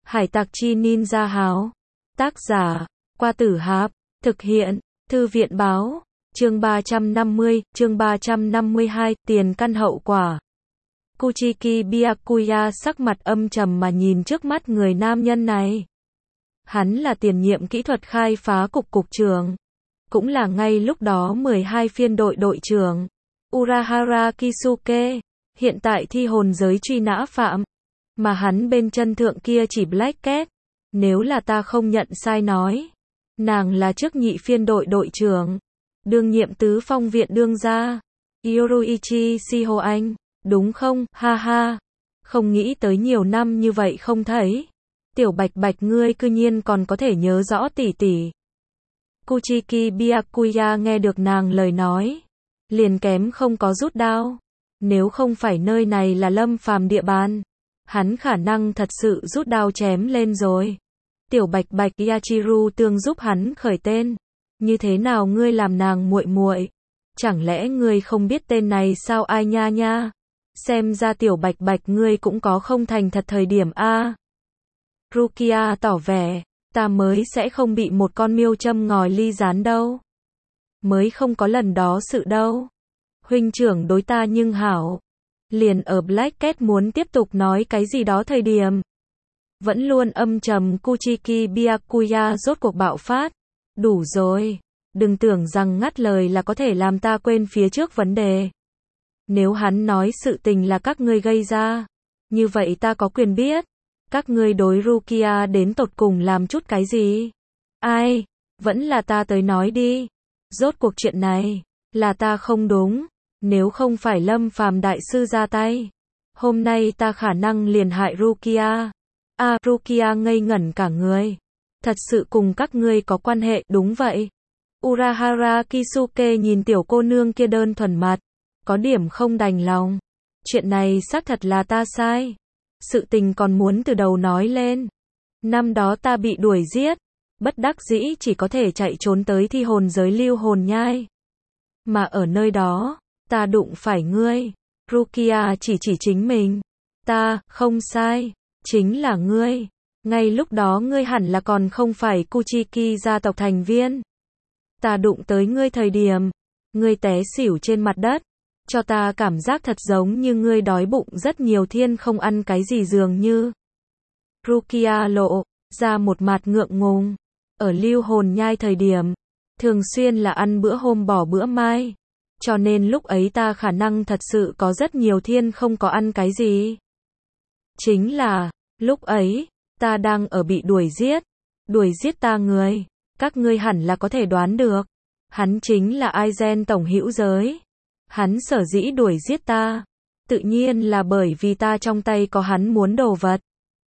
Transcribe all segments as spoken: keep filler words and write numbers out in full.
Hải tặc chi ninja háo. Tác giả, Qua Tử Hạp. Thực hiện, Thư viện báo. Chương ba trăm năm mươi, chương ba trăm năm mươi hai, tiền căn hậu quả. Kuchiki Byakuya sắc mặt âm trầm mà nhìn trước mắt người nam nhân này. Hắn là tiền nhiệm kỹ thuật khai phá cục cục trưởng. Cũng là ngay lúc đó mười hai phiên đội đội trưởng. Urahara Kisuke. Hiện tại thi hồn giới truy nã phạm. Mà hắn bên chân thượng kia chỉ Black Cat. Nếu là ta không nhận sai nói. Nàng là trước nhị phiên đội đội trưởng. Đương nhiệm tứ phong viện đương gia. Yoruichi Shiho anh. Đúng không, ha ha. Không nghĩ tới nhiều năm như vậy không thấy. Tiểu bạch bạch ngươi cư nhiên còn có thể nhớ rõ tỷ tỷ. Kuchiki Byakuya nghe được nàng lời nói. Liền kém không có rút đao. Nếu không phải nơi này là Lâm Phàm địa bàn. Hắn khả năng thật sự rút đao chém lên rồi. Tiểu bạch bạch Yachiru tương giúp hắn khởi tên. Như thế nào ngươi làm nàng muội muội? Chẳng lẽ ngươi không biết tên này sao ai nha nha? Xem ra tiểu bạch bạch ngươi cũng có không thành thật thời điểm a. Rukia tỏ vẻ, ta mới sẽ không bị một con miêu châm ngòi ly gián đâu. Mới không có lần đó sự đâu. Huynh trưởng đối ta nhưng hảo. Liền ở Black Cat muốn tiếp tục nói cái gì đó thời điểm. Vẫn luôn âm trầm Kuchiki Byakuya rốt cuộc bạo phát. Đủ rồi. Đừng tưởng rằng ngắt lời là có thể làm ta quên phía trước vấn đề. Nếu hắn nói sự tình là các ngươi gây ra. Như vậy ta có quyền biết. Các ngươi đối Rukia đến tột cùng làm chút cái gì? Ai? Vẫn là ta tới nói đi. Rốt cuộc chuyện này. Là ta không đúng. Nếu không phải Lâm Phàm đại sư ra tay. Hôm nay ta khả năng liền hại Rukia. À, Rukia ngây ngẩn cả người. Thật sự cùng các ngươi có quan hệ, đúng vậy. Urahara Kisuke nhìn tiểu cô nương kia đơn thuần mặt. Có điểm không đành lòng. Chuyện này xác thật là ta sai. Sự tình còn muốn từ đầu nói lên. Năm đó ta bị đuổi giết. Bất đắc dĩ chỉ có thể chạy trốn tới thi hồn giới lưu hồn nhai. Mà ở nơi đó, ta đụng phải ngươi. Rukia chỉ chỉ chính mình. Ta, không sai. Chính là ngươi. Ngay lúc đó ngươi hẳn là còn không phải Kuchiki gia tộc thành viên. Ta đụng tới ngươi thời điểm. Ngươi té xỉu trên mặt đất. Cho ta cảm giác thật giống như ngươi đói bụng rất nhiều thiên không ăn cái gì dường như. Rukia lộ ra một mặt ngượng ngùng. Ở lưu hồn nhai thời điểm. Thường xuyên là ăn bữa hôm bỏ bữa mai. Cho nên lúc ấy ta khả năng thật sự có rất nhiều thiên không có ăn cái gì. Chính là, lúc ấy, ta đang ở bị đuổi giết. Đuổi giết ta người. Các ngươi hẳn là có thể đoán được. Hắn chính là Aizen tổng hữu giới. Hắn sở dĩ đuổi giết ta. Tự nhiên là bởi vì ta trong tay có hắn muốn đồ vật.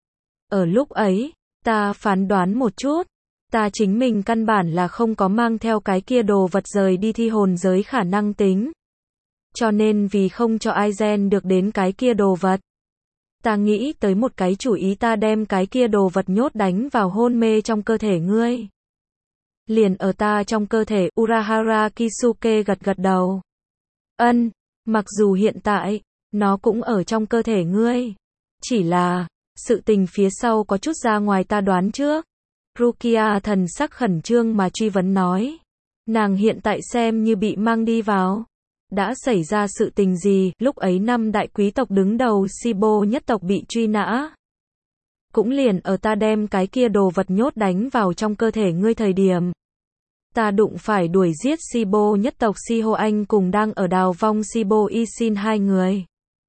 Ở lúc ấy, ta phán đoán một chút. Ta chính mình căn bản là không có mang theo cái kia đồ vật rời đi thi hồn giới khả năng tính. Cho nên vì không cho Aizen được đến cái kia đồ vật. Ta nghĩ tới một cái chủ ý, ta đem cái kia đồ vật nhốt đánh vào hôn mê trong cơ thể ngươi. Liền ở ta trong cơ thể. Urahara Kisuke gật gật đầu. Ân, mặc dù hiện tại, nó cũng ở trong cơ thể ngươi. Chỉ là, sự tình phía sau có chút ra ngoài ta đoán trước. Rukia thần sắc khẩn trương mà truy vấn nói. Nàng hiện tại xem như bị mang đi vào. Đã xảy ra sự tình gì? Lúc ấy năm đại quý tộc đứng đầu Shibo nhất tộc bị truy nã. Cũng liền ở ta đem cái kia đồ vật nhốt đánh vào trong cơ thể ngươi thời điểm. Ta đụng phải đuổi giết Shibo nhất tộc Shiho anh cùng đang ở đào vong Shibo Isin hai người.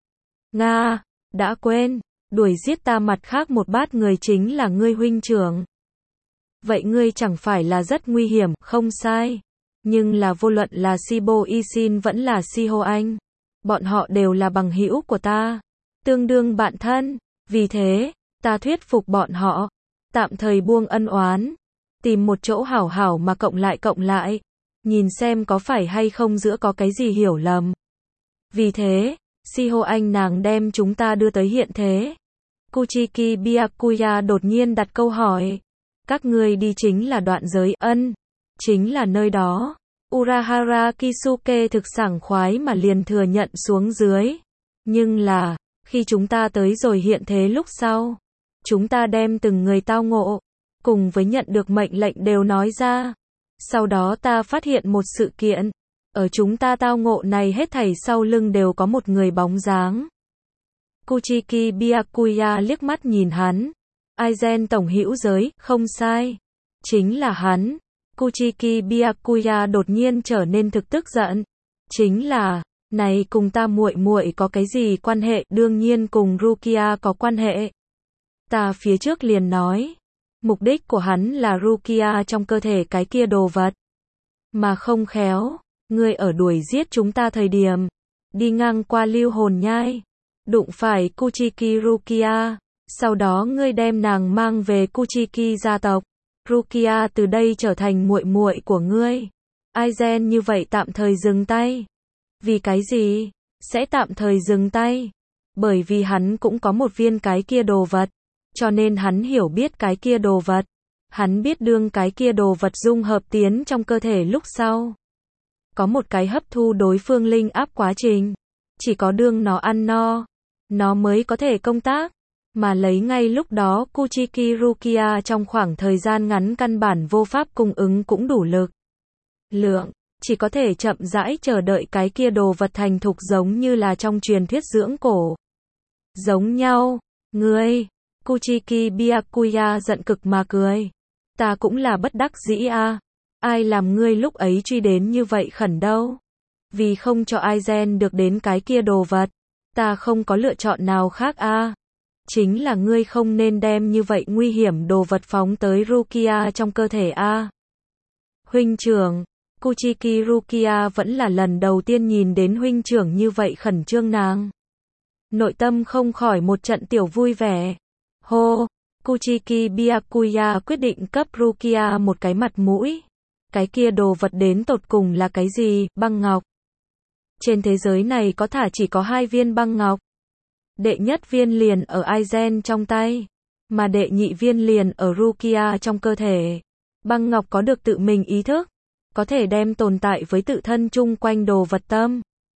Nga, đã quên, đuổi giết ta mặt khác một bát người chính là ngươi huynh trưởng. Vậy ngươi chẳng phải là rất nguy hiểm, không sai. Nhưng là vô luận là Shibo Isin vẫn là Shiho anh. Bọn họ đều là bằng hữu của ta. Tương đương bạn thân. Vì thế, ta thuyết phục bọn họ. Tạm thời buông ân oán. Tìm một chỗ hảo hảo mà cộng lại cộng lại. Nhìn xem có phải hay không giữa có cái gì hiểu lầm. Vì thế, Shiho anh nàng đem chúng ta đưa tới hiện thế. Kuchiki Byakuya đột nhiên đặt câu hỏi. Các ngươi đi chính là đoạn giới. Ân, chính là nơi đó. Urahara Kisuke thực sảng khoái mà liền thừa nhận xuống dưới. Nhưng là, khi chúng ta tới rồi hiện thế lúc sau, Chúng ta đem từng người tao ngộ, cùng với nhận được mệnh lệnh đều nói ra. Sau đó ta phát hiện một sự kiện. Ở chúng ta tao ngộ này hết thảy sau lưng đều có một người bóng dáng. Kuchiki Byakuya liếc mắt nhìn hắn. Aizen tổng hữu giới, không sai. Chính là hắn. Kuchiki Byakuya đột nhiên trở nên thực tức giận. Chính là, này cùng ta muội muội có cái gì quan hệ? Đương nhiên cùng Rukia có quan hệ. Ta phía trước liền nói, mục đích của hắn là Rukia trong cơ thể cái kia đồ vật. Mà không khéo, ngươi ở đuổi giết chúng ta thời điểm, đi ngang qua lưu hồn nhai, đụng phải Kuchiki Rukia, sau đó ngươi đem nàng mang về Kuchiki gia tộc. Rukia từ đây trở thành muội muội của ngươi. Aizen như vậy tạm thời dừng tay. Vì cái gì? Sẽ tạm thời dừng tay. Bởi vì hắn cũng có một viên cái kia đồ vật. Cho nên hắn hiểu biết cái kia đồ vật. Hắn biết đương cái kia đồ vật dung hợp tiến trong cơ thể lúc sau. Có một cái hấp thu đối phương linh áp quá trình. Chỉ có đương nó ăn no, nó mới có thể công tác. Mà lấy ngay lúc đó Kuchiki Rukia trong khoảng thời gian ngắn căn bản vô pháp cung ứng cũng đủ lực. Lượng, chỉ có thể chậm rãi chờ đợi cái kia đồ vật thành thục giống như là trong truyền thuyết dưỡng cổ. Giống nhau, ngươi, Kuchiki Byakuya giận cực mà cười. Ta cũng là bất đắc dĩ a. À. Ai làm ngươi lúc ấy truy đến như vậy khẩn đâu? Vì không cho Aizen được đến cái kia đồ vật. Ta không có lựa chọn nào khác a. À. Chính là ngươi không nên đem như vậy nguy hiểm đồ vật phóng tới Rukia trong cơ thể a. À. Huynh trưởng, Kuchiki Rukia vẫn là lần đầu tiên nhìn đến huynh trưởng như vậy khẩn trương nàng. Nội tâm không khỏi một trận tiểu vui vẻ. Hô, Kuchiki Byakuya quyết định cấp Rukia một cái mặt mũi. Cái kia đồ vật đến tột cùng là cái gì? Băng ngọc. Trên thế giới này có thả chỉ có hai viên băng ngọc. Đệ nhất viên liền ở Aizen trong tay, mà đệ nhị viên liền ở Rukia trong cơ thể. Băng ngọc có được tự mình ý thức, có thể đem tồn tại với tự thân chung quanh đồ vật tâm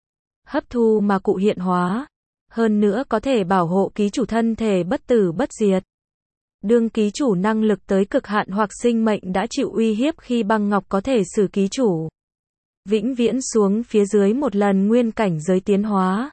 hấp thu mà cụ hiện hóa, hơn nữa có thể bảo hộ ký chủ thân thể bất tử bất diệt. Đương ký chủ năng lực tới cực hạn hoặc sinh mệnh đã chịu uy hiếp khi băng ngọc có thể xử ký chủ vĩnh viễn xuống phía dưới một lần nguyên cảnh giới tiến hóa.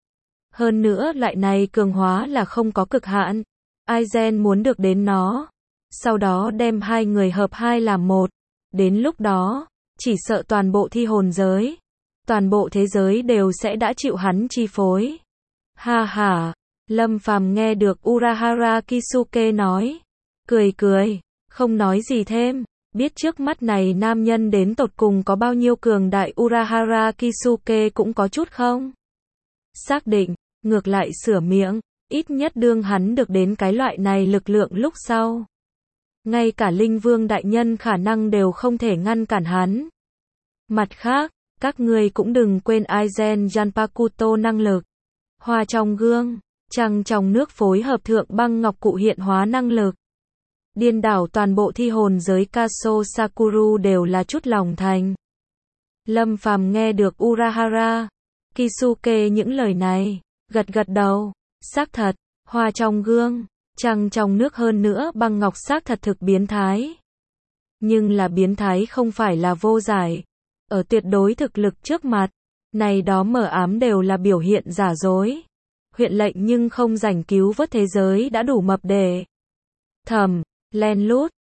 Hơn nữa loại này cường hóa là không có cực hạn. Aizen muốn được đến nó, sau đó đem hai người hợp hai làm một. Đến lúc đó, chỉ sợ toàn bộ thi hồn giới, toàn bộ thế giới đều sẽ đã chịu hắn chi phối. Ha ha, Lâm Phàm nghe được Urahara Kisuke nói, cười cười, không nói gì thêm. Biết trước mắt này nam nhân đến tột cùng có bao nhiêu cường đại, Urahara Kisuke cũng có chút không xác định, ngược lại sửa miệng, ít nhất đương hắn được đến cái loại này lực lượng lúc sau. Ngay cả Linh Vương đại nhân khả năng đều không thể ngăn cản hắn. Mặt khác, các ngươi cũng đừng quên Aizen Janpakuto năng lực. Hoa trong gương, trăng trong nước phối hợp thượng băng ngọc cụ hiện hóa năng lực. Điên đảo toàn bộ thi hồn giới Kaso Sakuru đều là chút lòng thành. Lâm Phàm nghe được Urahara Kisuke những lời này, gật gật đầu, xác thật, hoa trong gương, trăng trong nước hơn nữa băng ngọc xác thật thực biến thái. Nhưng là biến thái không phải là vô giải. Ở tuyệt đối thực lực trước mặt, này đó mờ ám đều là biểu hiện giả dối. Huyện lệnh nhưng không rảnh cứu vớt thế giới đã đủ mập đề. Thầm, len lút,